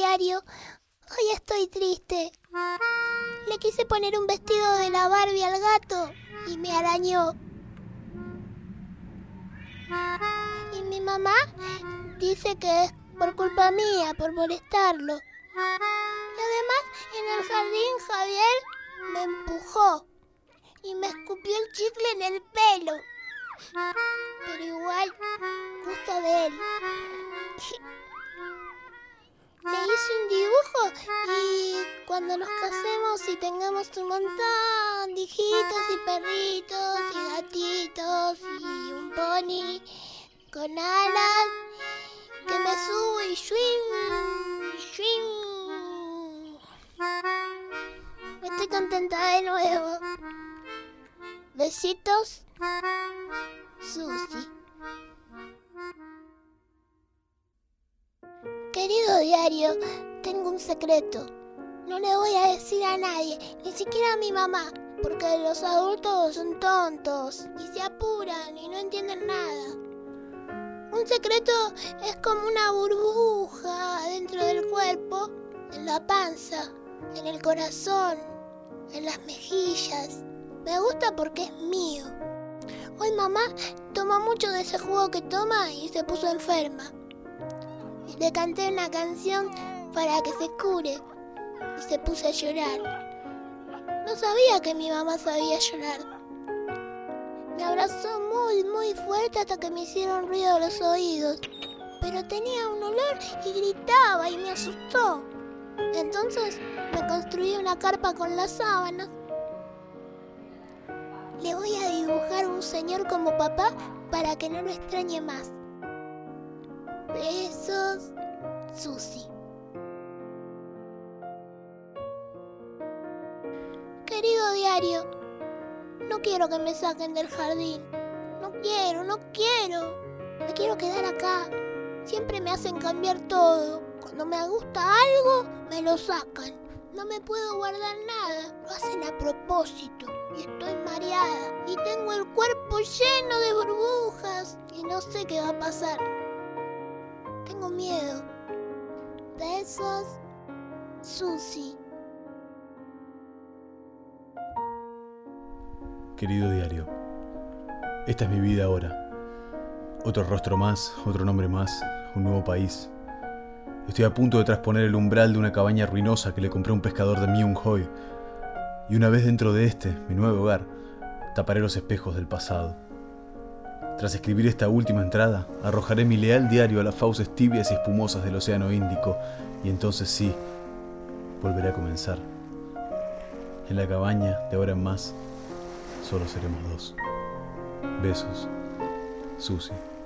diario. Hoy estoy triste. Le quise poner un vestido de la Barbie al gato y me arañó. Y mi mamá dice que es por culpa mía, por molestarlo. Y además, en el jardín Javier me empujó y me escupió el chicle en el pelo. Pero igual, gusta de él. Le hice un dibujo y cuando nos casemos y tengamos un montón de hijitos y perritos y gatitos y un pony con alas, que me subo y swing, swing. Estoy contenta de nuevo. Besitos, Susi. Querido diario, tengo un secreto. No le voy a decir a nadie, ni siquiera a mi mamá, porque los adultos son tontos y se apuran y no entienden nada. Un secreto es como una burbuja dentro del cuerpo, en la panza, en el corazón, en las mejillas. Me gusta porque es mío. Hoy mamá toma mucho de ese jugo que toma y se puso enferma. Y le canté una canción para que se cure y se puso a llorar. No sabía que mi mamá sabía llorar. Me abrazó muy, muy fuerte hasta que me hicieron ruido los oídos. Pero tenía un olor y gritaba y me asustó. Entonces me construí una carpa con las sábanas. Le voy a dibujar un señor como papá para que no lo extrañe más. Besos, Susi. Querido diario, no quiero que me saquen del jardín. No quiero. Me quiero quedar acá. Siempre me hacen cambiar todo. Cuando me gusta algo, me lo sacan. No me puedo guardar nada. Lo hacen a propósito. Y estoy mareada. Y tengo el cuerpo lleno de burbujas. Y no sé qué va a pasar. Tengo miedo. Besos, Susi. Querido diario, esta es mi vida ahora. Otro rostro más, otro nombre más, un nuevo país. Estoy a punto de trasponer el umbral de una cabaña ruinosa que le compré a un pescador de Myung-Hoy. Y una vez dentro de mi nuevo hogar, taparé los espejos del pasado. Tras escribir esta última entrada, arrojaré mi leal diario a las fauces tibias y espumosas del océano Índico, y entonces sí, volveré a comenzar. En la cabaña, de ahora en más, solo seremos dos. Besos, Susi.